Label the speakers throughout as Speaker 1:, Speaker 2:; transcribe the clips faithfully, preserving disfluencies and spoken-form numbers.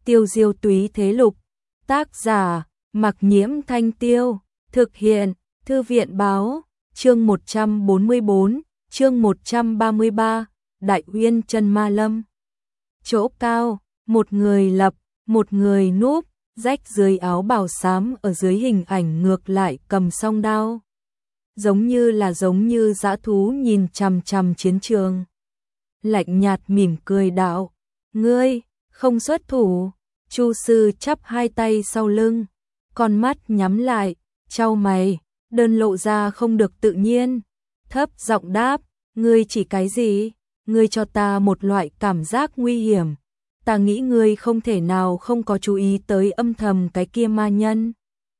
Speaker 1: Tiêu diêu túy thế lục, tác giả, Mặc Nhiễm Thanh Tiêu, thực hiện, Thư viện báo, chương một trăm bốn mươi bốn, chương một trăm ba mươi ba, Đại Uyên Chân Ma Lâm. Chỗ cao, một người lập, một người núp, rách dưới áo bào xám ở dưới hình ảnh ngược lại cầm song đao. Giống như là giống như dã thú nhìn chằm chằm chiến trường. Lạnh nhạt mỉm cười đạo, ngươi, không xuất thủ. Chu sư chắp hai tay sau lưng, con mắt nhắm lại, chau mày, đơn lộ ra không được tự nhiên. Thấp giọng đáp, ngươi chỉ cái gì? Ngươi cho ta một loại cảm giác nguy hiểm. Ta nghĩ ngươi không thể nào không có chú ý tới âm thầm cái kia ma nhân.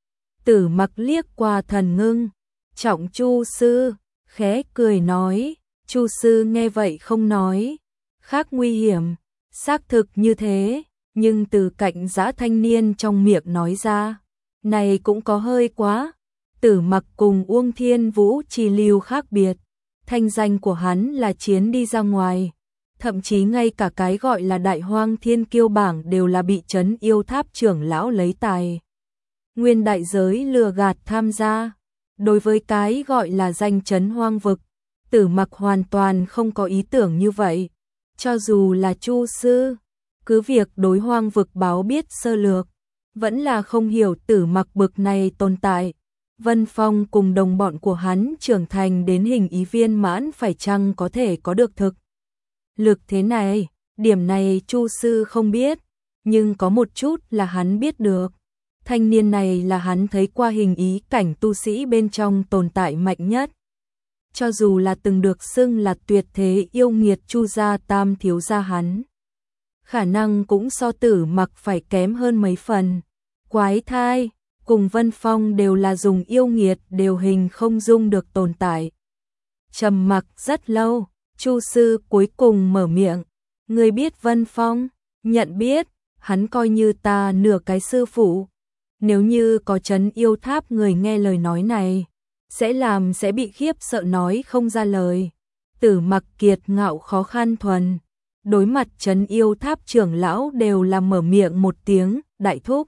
Speaker 1: Tử Mặc liếc qua Thần Ngưng, trọng Chu sư, khẽ cười nói. Chu sư nghe vậy không nói, khác nguy hiểm, xác thực như thế, nhưng từ cạnh dã thanh niên trong miệng nói ra, này cũng có hơi quá. Tử Mặc cùng Uông Thiên Vũ chi lưu khác biệt, thanh danh của hắn là chiến đi ra ngoài, thậm chí ngay cả cái gọi là Đại Hoang Thiên Kiêu bảng đều là bị Trấn Yêu Tháp trưởng lão lấy tài nguyên đại giới lừa gạt tham gia. Đối với cái gọi là danh chấn hoang vực, Tử Mặc hoàn toàn không có ý tưởng như vậy. Cho dù là Chu sư, cứ việc đối hoang vực báo biết sơ lược, vẫn là không hiểu Tử Mặc bực này tồn tại. Vân Phong cùng đồng bọn của hắn trưởng thành đến hình ý viên mãn phải chăng có thể có được thực lực thế này, điểm này Chu sư không biết, nhưng có một chút là hắn biết được. Thanh niên này là hắn thấy qua hình ý cảnh tu sĩ bên trong tồn tại mạnh nhất. Cho dù là từng được xưng là tuyệt thế yêu nghiệt Chu gia tam thiếu gia hắn, khả năng cũng so Tử Mặc phải kém hơn mấy phần. Quái thai, cùng Vân Phong đều là dùng yêu nghiệt đều hình không dung được tồn tại. Trầm mặc rất lâu, Chu sư cuối cùng mở miệng, ngươi biết Vân Phong? Nhận biết, hắn coi như ta nửa cái sư phụ. Nếu như có Trấn Yêu Tháp người nghe lời nói này, sẽ làm sẽ bị khiếp sợ nói không ra lời. Tử Mặc kiệt ngạo khó khăn thuần, đối mặt Trấn Yêu Tháp trưởng lão đều là mở miệng một tiếng, đại thúc,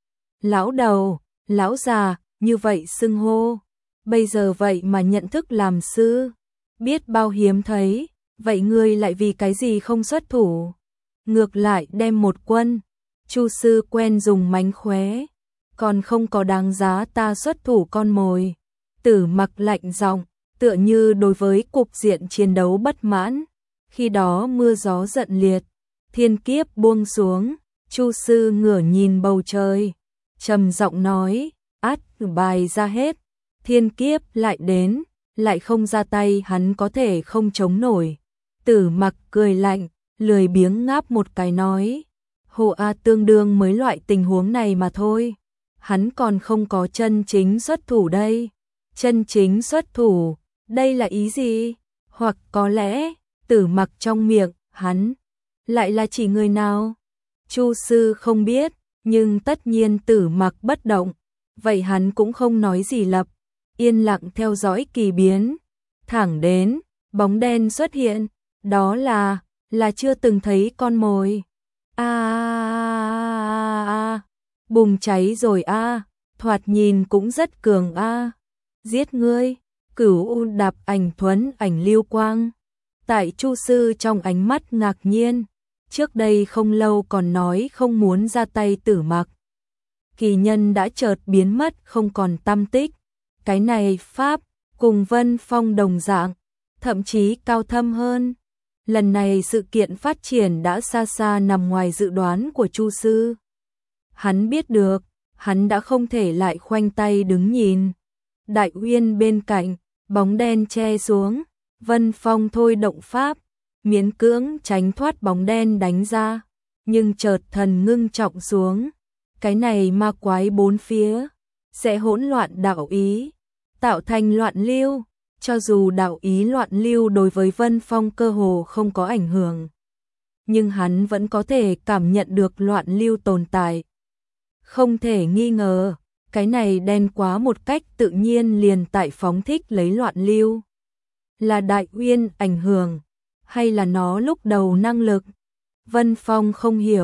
Speaker 1: lão đầu, lão già, như vậy xưng hô. Bây giờ vậy mà nhận thức làm sư, biết bao hiếm thấy, vậy ngươi lại vì cái gì không xuất thủ? Ngược lại đem một quân, Chu sư quen dùng mánh khóe, còn không có đáng giá ta xuất thủ con mồi. Tử Mặc lạnh giọng, tựa như đối với cục diện chiến đấu bất mãn. Khi đó mưa gió giận liệt, thiên kiếp buông xuống, Chu sư ngửa nhìn bầu trời, trầm giọng nói, át bài ra hết, thiên kiếp lại đến, lại không ra tay hắn có thể không chống nổi. Tử Mặc cười lạnh, lười biếng ngáp một cái nói, Hồ A tương đương mới loại tình huống này mà thôi. Hắn còn không có chân chính xuất thủ đây. Chân chính xuất thủ, đây là ý gì? Hoặc có lẽ, Tử Mặc trong miệng, hắn, lại là chỉ người nào? Chu sư không biết, nhưng tất nhiên Tử Mặc bất động, vậy hắn cũng không nói gì lập, yên lặng theo dõi kỳ biến. Thẳng đến, bóng đen xuất hiện, đó là, là chưa từng thấy con mồi. A a a bùng cháy rồi a, thoạt nhìn cũng rất cường a. Giết ngươi, Cửu U đạp ảnh thuấn ảnh lưu quang. Tại Chu sư trong ánh mắt ngạc nhiên, trước đây không lâu còn nói không muốn ra tay Tử Mặc. Kỳ nhân đã chợt biến mất không còn tăm tích. Cái này pháp, cùng Vân Phong đồng dạng, thậm chí cao thâm hơn. Lần này sự kiện phát triển đã xa xa nằm ngoài dự đoán của Chu sư. Hắn biết được, hắn đã không thể lại khoanh tay đứng nhìn. Đại Uyên bên cạnh, bóng đen che xuống, Vân Phong thôi động pháp, miễn cưỡng tránh thoát bóng đen đánh ra, nhưng chợt thần ngưng trọng xuống. Cái này ma quái bốn phía, sẽ hỗn loạn đạo ý, tạo thành loạn lưu. Cho dù đạo ý loạn lưu đối với Vân Phong cơ hồ không có ảnh hưởng, nhưng hắn vẫn có thể cảm nhận được loạn lưu tồn tại. Không thể nghi ngờ, cái này đen quá một cách tự nhiên liền tại phóng thích lấy loạn lưu. Là Đại Uyên ảnh hưởng, hay là nó lúc đầu năng lực? Vân Phong không hiểu,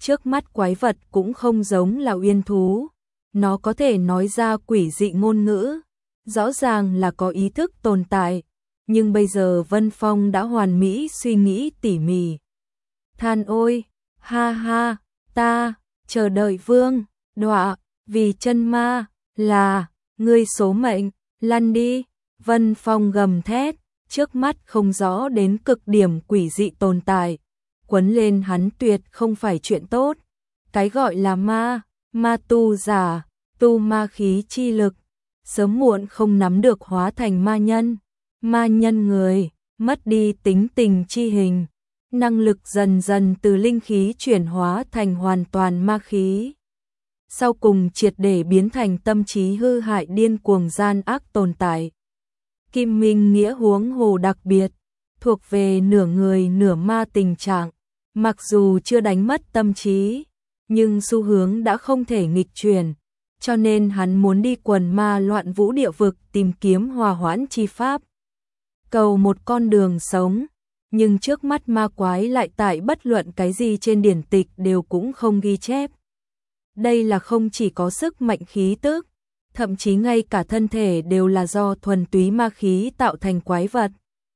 Speaker 1: Trước mắt quái vật cũng không giống là uyên thú, nó có thể nói ra quỷ dị ngôn ngữ, rõ ràng là có ý thức tồn tại, nhưng bây giờ Vân Phong đã hoàn mỹ suy nghĩ tỉ mỉ. Than ôi, ha ha, ta, chờ đợi vương, đọa, vì chân ma, là, ngươi số mệnh, lăn đi, Vân Phong gầm thét, trước mắt không rõ đến cực điểm quỷ dị tồn tại, quấn lên hắn tuyệt không phải chuyện tốt. Cái gọi là ma, ma tu giả, tu ma khí chi lực, sớm muộn không nắm được hóa thành ma nhân, ma nhân người, mất đi tính tình chi hình, năng lực dần dần từ linh khí chuyển hóa thành hoàn toàn ma khí. Sau cùng triệt để biến thành tâm trí hư hại điên cuồng gian ác tồn tại. Kim Minh Nghĩa huống hồ đặc biệt, thuộc về nửa người nửa ma tình trạng, mặc dù chưa đánh mất tâm trí, nhưng xu hướng đã không thể nghịch chuyển, cho nên hắn muốn đi quần ma loạn vũ địa vực tìm kiếm hòa hoãn chi pháp. Cầu một con đường sống, nhưng trước mắt ma quái lại tại bất luận cái gì trên điển tịch đều cũng không ghi chép. Đây là không chỉ có sức mạnh khí tức, thậm chí ngay cả thân thể đều là do thuần túy ma khí tạo thành quái vật.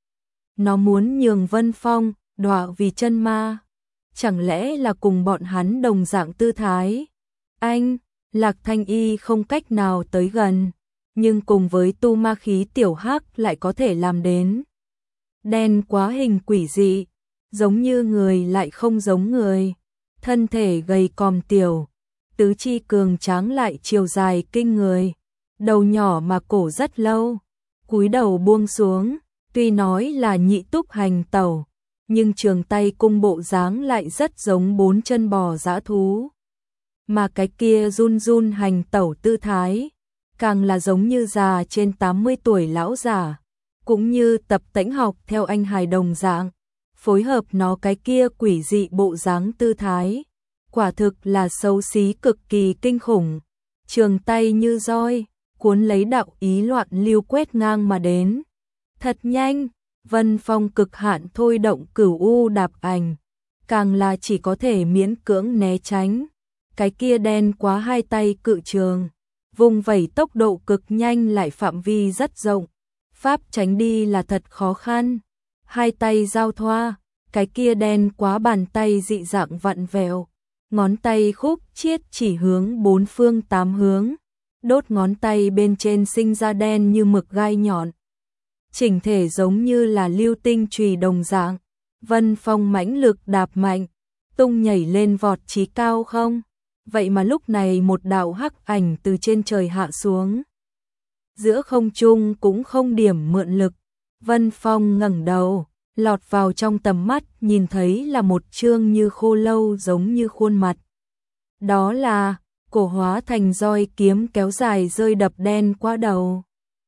Speaker 1: Nó muốn nhường Vân Phong đọa vì chân ma, chẳng lẽ là cùng bọn hắn đồng dạng tư thái? Anh, Lạc Thanh Y không cách nào tới gần, nhưng cùng với tu ma khí tiểu hắc lại có thể làm đến. Đen quá hình quỷ dị, giống như người lại không giống người, thân thể gầy còm tiểu, tứ chi cường tráng lại chiều dài kinh người, đầu nhỏ mà cổ rất lâu, cúi đầu buông xuống, tuy nói là nhị túc hành tẩu, nhưng trường tay cung bộ dáng lại rất giống bốn chân bò dã thú. Mà cái kia run run hành tẩu tư thái, càng là giống như già trên tám mươi tuổi lão giả, cũng như tập tễnh học theo anh hài đồng dạng, phối hợp nó cái kia quỷ dị bộ dáng tư thái, quả thực là xấu xí cực kỳ kinh khủng. Trường tay như roi, cuốn lấy đạo ý loạn lưu quét ngang mà đến. Thật nhanh, Vân Phong cực hạn thôi động cửu u đạp ảnh, càng là chỉ có thể miễn cưỡng né tránh. Cái kia đen quá hai tay cự trường, vùng vẩy tốc độ cực nhanh lại phạm vi rất rộng, pháp tránh đi là thật khó khăn. Hai tay giao thoa, cái kia đen quá bàn tay dị dạng vặn vẹo, ngón tay khúc chiết chỉ hướng bốn phương tám hướng, đốt ngón tay bên trên sinh ra đen như mực gai nhọn. Chỉnh thể giống như là lưu tinh chùy đồng dạng, Vân Phong mãnh lực đạp mạnh, tung nhảy lên vọt chí cao không. Vậy mà lúc này một đạo hắc ảnh từ trên trời hạ xuống. Giữa không trung cũng không điểm mượn lực, Vân Phong ngẩng đầu, lọt vào trong tầm mắt nhìn thấy là một trương như khô lâu giống như khuôn mặt. Đó là, cổ hóa thành roi kiếm kéo dài rơi đập đen qua đầu.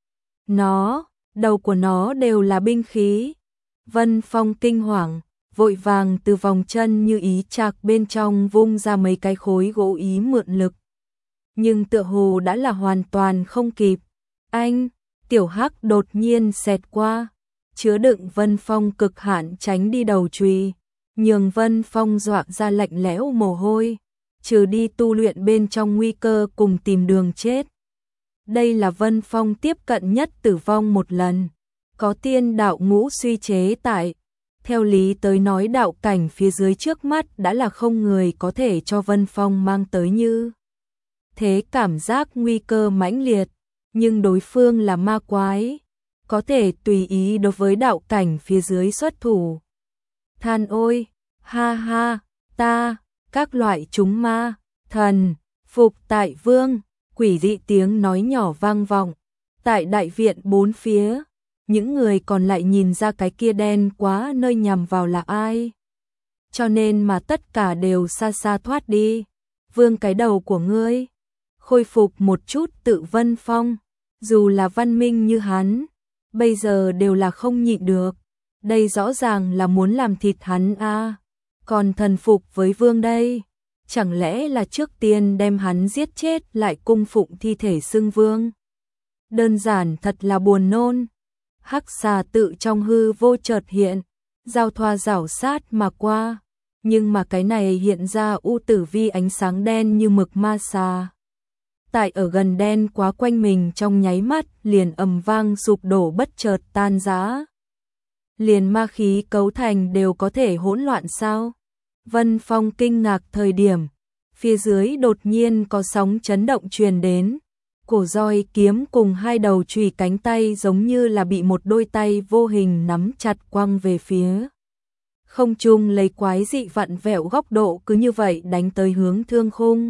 Speaker 1: Nó, đầu của nó đều là binh khí. Vân Phong kinh hoàng, vội vàng từ vòng chân như ý chạc bên trong vung ra mấy cái khối gỗ ý mượn lực. Nhưng tựa hồ đã là hoàn toàn không kịp. Anh, tiểu hắc đột nhiên xẹt qua, chứa đựng Vân Phong cực hạn tránh đi đầu chùy, nhường Vân Phong dọa ra lạnh lẽo mồ hôi, trừ đi tu luyện bên trong nguy cơ cùng tìm đường chết. Đây là Vân Phong tiếp cận nhất tử vong một lần, có tiên đạo ngũ suy chế tại. Theo lý tới nói đạo cảnh phía dưới trước mắt đã là không người có thể cho Vân Phong mang tới như thế cảm giác nguy cơ mãnh liệt, nhưng đối phương là ma quái, có thể tùy ý đối với đạo cảnh phía dưới xuất thủ. Than ôi, ha ha, ta, các loại chúng ma, thần, phục tại vương, quỷ dị tiếng nói nhỏ vang vọng, tại đại viện bốn phía. Những người còn lại nhìn ra cái kia đen quá nơi nhằm vào là ai. Cho nên mà tất cả đều xa xa thoát đi. Vương cái đầu của ngươi. Khôi phục một chút tự Vân Phong. Dù là văn minh như hắn, bây giờ đều là không nhịn được. Đây rõ ràng là muốn làm thịt hắn a. À. Còn thần phục với vương đây. Chẳng lẽ là trước tiên đem hắn giết chết lại cung phụng thi thể xưng vương. Đơn giản thật là buồn nôn. Hắc xà tự trong hư vô chợt hiện, giao thoa rảo sát mà qua, Nhưng mà cái này hiện ra u tử vi ánh sáng đen như mực ma xà. Tại ở gần đen quá quanh mình trong nháy mắt liền ầm vang sụp đổ bất chợt tan rã. Liền ma khí cấu thành đều có thể hỗn loạn sao? Vân Phong kinh ngạc thời điểm, phía dưới đột nhiên có sóng chấn động truyền đến. Cổ roi kiếm cùng hai đầu chùy cánh tay giống như là bị một đôi tay vô hình nắm chặt quăng về phía. Không trung lấy quái dị vặn vẹo góc độ cứ như vậy đánh tới hướng Thương Khung.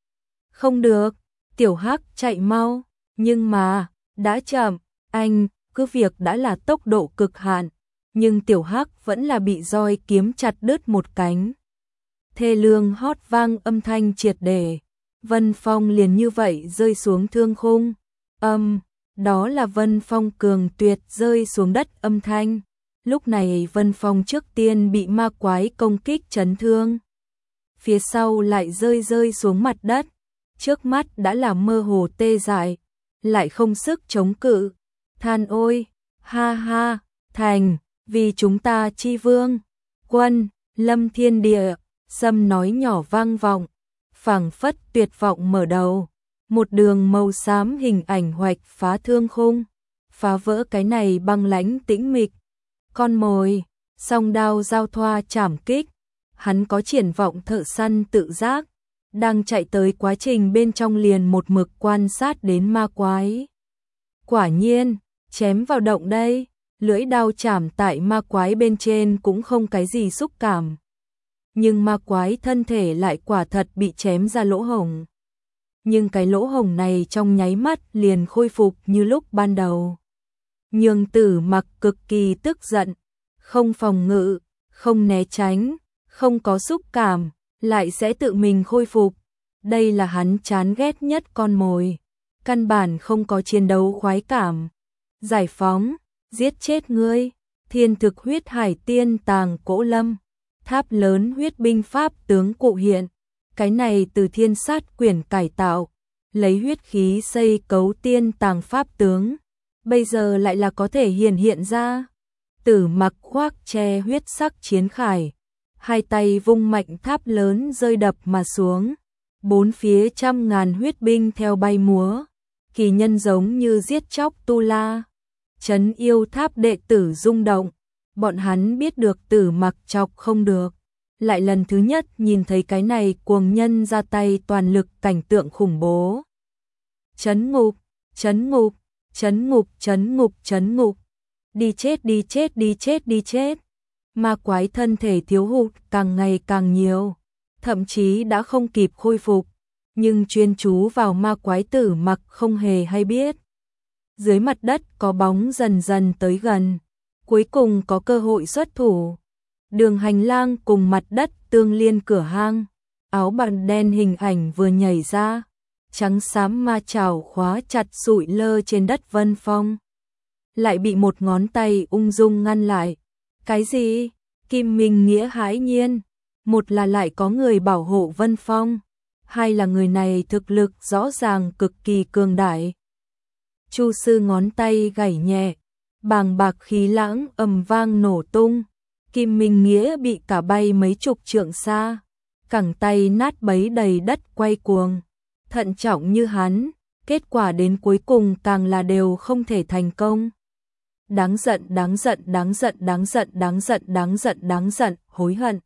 Speaker 1: Không được, Tiểu Hắc chạy mau, nhưng mà, đã chậm, anh, cứ việc đã là tốc độ cực hạn, nhưng Tiểu Hắc vẫn là bị roi kiếm chặt đứt một cánh. Thê lương hót vang âm thanh triệt để, Vân Phong liền như vậy rơi xuống Thương Khung. Âm, đó là Vân Phong cường tuyệt rơi xuống đất âm thanh. Lúc này Vân Phong trước tiên bị ma quái công kích chấn thương. Phía sau lại rơi rơi xuống mặt đất. Trước mắt đã là mơ hồ tê dại, lại không sức chống cự. Than ôi, ha ha, thành, vì chúng ta chi vương. Quân, lâm thiên địa, sâm nói nhỏ vang vọng. Phảng phất tuyệt vọng mở đầu. Một đường màu xám hình ảnh hoạch phá Thương Khung. Phá vỡ cái này băng lãnh tĩnh mịch. Con mồi, song đao giao thoa chảm kích, hắn có triển vọng thợ săn tự giác, đang chạy tới quá trình bên trong liền một mực quan sát đến ma quái. Quả nhiên, chém vào động đây, lưỡi đao chảm tại ma quái bên trên cũng không cái gì xúc cảm. Nhưng ma quái thân thể lại quả thật bị chém ra lỗ hổng. Nhưng cái lỗ hổng này trong nháy mắt liền khôi phục như lúc ban đầu. Nhường Tử Mặc cực kỳ tức giận, không phòng ngự, không né tránh, không có xúc cảm, lại sẽ tự mình khôi phục. Đây là hắn chán ghét nhất con mồi, căn bản không có chiến đấu khoái cảm. Giải phóng, giết chết ngươi, thiên thực huyết hải tiên tàng cỗ lâm, tháp lớn huyết binh pháp tướng cụ hiện. Cái này từ thiên sát quyển cải tạo, lấy huyết khí xây cấu tiên tàng pháp tướng. Bây giờ lại là có thể hiện hiện ra. Tử Mặc khoác che huyết sắc chiến khải, hai tay vung mạnh tháp lớn rơi đập mà xuống, bốn phía trăm ngàn huyết binh theo bay múa, kỳ nhân giống như giết chóc tu la. Trấn yêu tháp đệ tử rung động, bọn hắn biết được Tử Mặc chọc không được, lại lần thứ nhất nhìn thấy cái này cuồng nhân ra tay toàn lực cảnh tượng khủng bố. Trấn ngục, trấn ngục, trấn ngục, trấn ngục, trấn ngục. Đi chết, đi chết, đi chết, đi chết. Ma quái thân thể thiếu hụt càng ngày càng nhiều, thậm chí đã không kịp khôi phục, nhưng chuyên chú vào ma quái Tử Mặc không hề hay biết. Dưới mặt đất có bóng dần dần tới gần, cuối cùng có cơ hội xuất thủ. Đường hành lang cùng mặt đất tương liên cửa hang, áo bào đen hình ảnh vừa nhảy ra, trắng xám ma chảo khóa chặt sụi lơ trên đất Vân Phong. Lại bị một ngón tay ung dung ngăn lại. Cái gì? Kim Minh Nghĩa hãi nhiên. Một là lại có người bảo hộ Vân Phong, hai là người này thực lực rõ ràng cực kỳ cường đại. Chu sư ngón tay gảy nhẹ, bàng bạc khí lãng ầm vang nổ tung. Kim Minh Nghĩa bị cả bay mấy chục trượng xa, cẳng tay nát bấy đầy đất quay cuồng. Thận trọng như hắn, kết quả đến cuối cùng càng là đều không thể thành công. Đáng giận, đáng giận, đáng giận, đáng giận, đáng giận, đáng giận, đáng giận, hối hận.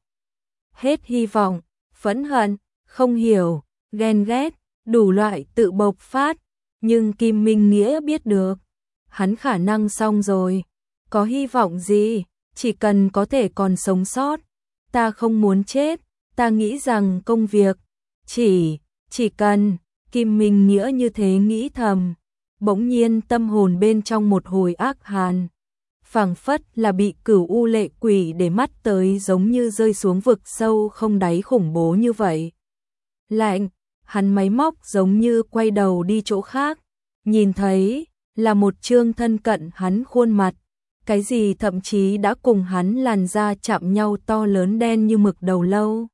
Speaker 1: Hết hy vọng, phẫn hận, không hiểu, ghen ghét, đủ loại tự bộc phát. Nhưng Kim Minh Nghĩa biết được, hắn khả năng xong rồi. Có hy vọng gì, chỉ cần có thể còn sống sót. Ta không muốn chết, ta nghĩ rằng công việc, chỉ, chỉ cần, Kim Minh Nghĩa như thế nghĩ thầm. Bỗng nhiên tâm hồn bên trong một hồi ác hàn, phảng phất là bị cửu u lệ quỷ để mắt tới giống như rơi xuống vực sâu không đáy khủng bố như vậy. Lạnh, hắn máy móc giống như quay đầu đi chỗ khác, nhìn thấy là một trương thân cận hắn khuôn mặt, cái gì thậm chí đã cùng hắn làn da chạm nhau to lớn đen như mực đầu lâu.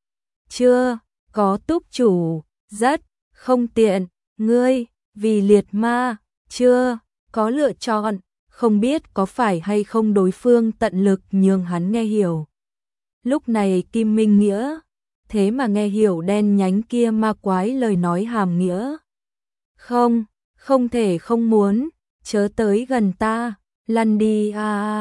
Speaker 1: Chưa, có túc chủ, rất, không tiện, ngươi, vì liệt ma, chưa, có lựa chọn, không biết có phải hay không đối phương tận lực nhường hắn nghe hiểu. Lúc này Kim Minh Nghĩa, thế mà nghe hiểu đen nhánh kia ma quái lời nói hàm nghĩa. Không, không thể không muốn, chớ tới gần ta, lăn đi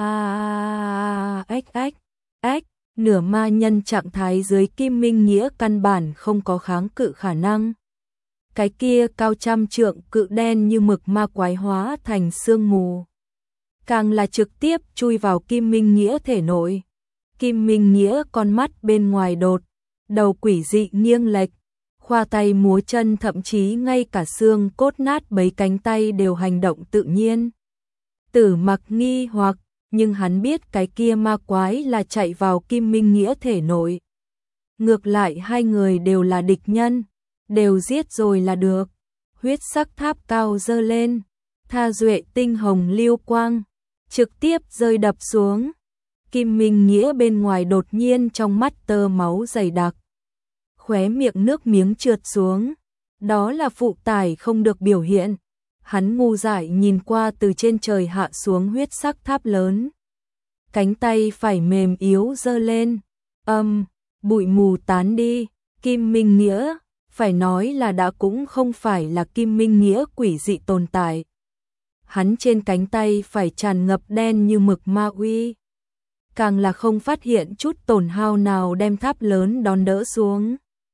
Speaker 1: a ách ách, ách, nửa ma nhân trạng thái dưới Kim Minh Nghĩa căn bản không có kháng cự khả năng. Cái kia cao trăm trượng cự đen như mực ma quái hóa thành sương mù. Càng là trực tiếp chui vào Kim Minh Nghĩa thể nội. Kim Minh Nghĩa con mắt bên ngoài đột, đầu quỷ dị nghiêng lệch, khoa tay múa chân, thậm chí ngay cả xương cốt nát bấy cánh tay đều hành động tự nhiên. Tử Mặc nghi hoặc, nhưng hắn biết cái kia ma quái là chạy vào Kim Minh Nghĩa thể nội. Ngược lại hai người đều là địch nhân, đều giết rồi là được. Huyết sắc tháp cao dơ lên, tha duệ tinh hồng lưu quang, trực tiếp rơi đập xuống. Kim Minh Nghĩa bên ngoài đột nhiên trong mắt tơ máu dày đặc, khóe miệng nước miếng trượt xuống. Đó là phụ tải không được biểu hiện. Hắn ngu dại nhìn qua từ trên trời hạ xuống huyết sắc tháp lớn. Cánh tay phải mềm yếu giơ lên, âm, bụi mù tán đi. Kim Minh Nghĩa, phải nói là đã cũng không phải là Kim Minh Nghĩa quỷ dị tồn tại. Hắn trên cánh tay phải tràn ngập đen như mực ma uy. Càng là không phát hiện chút tổn hao nào đem tháp lớn đón đỡ xuống.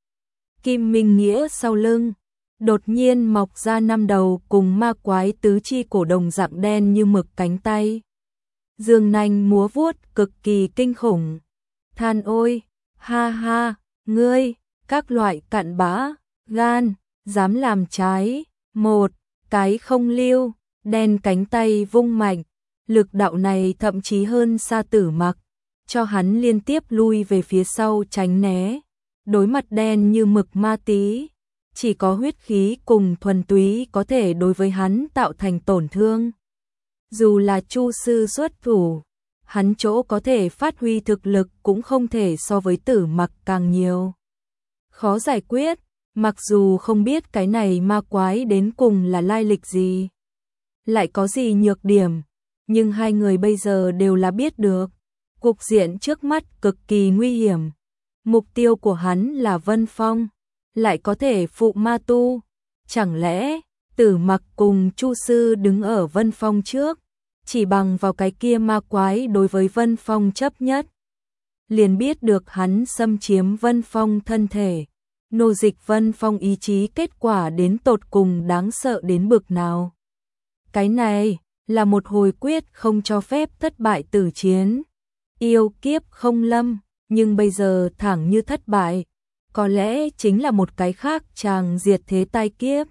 Speaker 1: Kim Minh Nghĩa sau lưng, đột nhiên mọc ra năm đầu cùng ma quái tứ chi cổ đồng dạng đen như mực cánh tay. Dương nanh múa vuốt cực kỳ kinh khủng. Than ôi, ha ha, ngươi, các loại cặn bã, gan, dám làm trái, một cái không lưu, đen cánh tay vung mạnh. Lực đạo này thậm chí hơn xa Tử Mặc, cho hắn liên tiếp lui về phía sau tránh né. Đối mặt đen như mực ma tí, chỉ có huyết khí cùng thuần túy có thể đối với hắn tạo thành tổn thương. Dù là Chu sư xuất thủ, hắn chỗ có thể phát huy thực lực cũng không thể so với Tử Mặc càng nhiều. Khó giải quyết, mặc dù không biết cái này ma quái đến cùng là lai lịch gì, lại có gì nhược điểm, nhưng hai người bây giờ đều là biết được. Cục diện trước mắt cực kỳ nguy hiểm. Mục tiêu của hắn là Vân Phong, lại có thể phụ ma tu. Chẳng lẽ Tử Mặc cùng Chu sư đứng ở Vân Phong trước, chỉ bằng vào cái kia ma quái đối với Vân Phong chấp nhất, liền biết được hắn xâm chiếm Vân Phong thân thể, nô dịch Vân Phong ý chí, kết quả đến tột cùng đáng sợ đến bực nào. Cái này là một hồi quyết không cho phép thất bại tử chiến. Yêu kiếp không lâm, nhưng bây giờ thẳng như thất bại, có lẽ chính là một cái khác chàng diệt thế tai kiếp.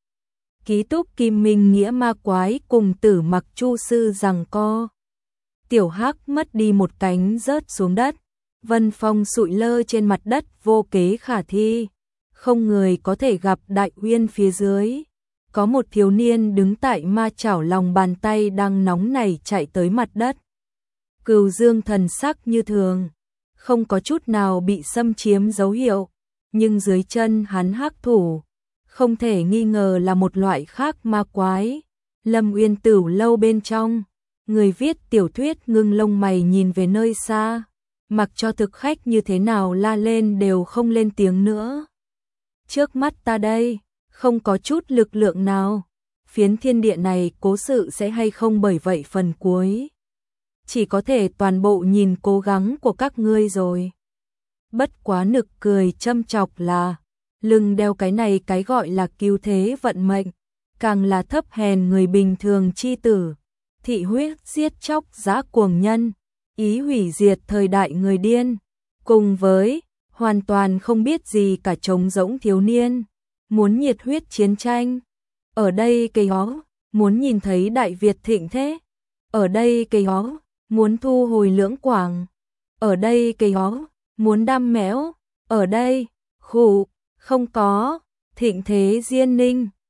Speaker 1: Ký túc Kim Minh Nghĩa ma quái cùng Tử Mặc Chu sư giằng co. Tiểu Hắc mất đi một cánh rớt xuống đất, Vân Phong sụi lơ trên mặt đất vô kế khả thi, không người có thể gặp đại uyên phía dưới. Có một thiếu niên đứng tại ma chảo lòng bàn tay đang nóng nảy chạy tới mặt đất. Cừu Dương thần sắc như thường, không có chút nào bị xâm chiếm dấu hiệu, nhưng dưới chân hắn hắc thủ, không thể nghi ngờ là một loại khác ma quái. Lâm Uyên Tửu lâu bên trong, người viết tiểu thuyết ngưng lông mày nhìn về nơi xa, mặc cho thực khách như thế nào la lên đều không lên tiếng nữa. Trước mắt ta đây, không có chút lực lượng nào, phiến thiên địa này cố sự sẽ hay không, bởi vậy phần cuối chỉ có thể toàn bộ nhìn cố gắng của các ngươi rồi. Bất quá nực cười châm chọc là, lưng đeo cái này cái gọi là cứu thế vận mệnh, càng là thấp hèn người bình thường chi tử, thị huyết giết chóc dã cuồng nhân, ý hủy diệt thời đại người điên, cùng với hoàn toàn không biết gì cả trống rỗng thiếu niên, muốn nhiệt huyết chiến tranh. Ở đây cây hó, muốn nhìn thấy Đại Việt thịnh thế. Ở đây cây hó, muốn thu hồi Lưỡng Quảng. Ở đây cây hó, muốn đam mẽo. Ở đây, khủ, không có, thịnh thế Diên Ninh.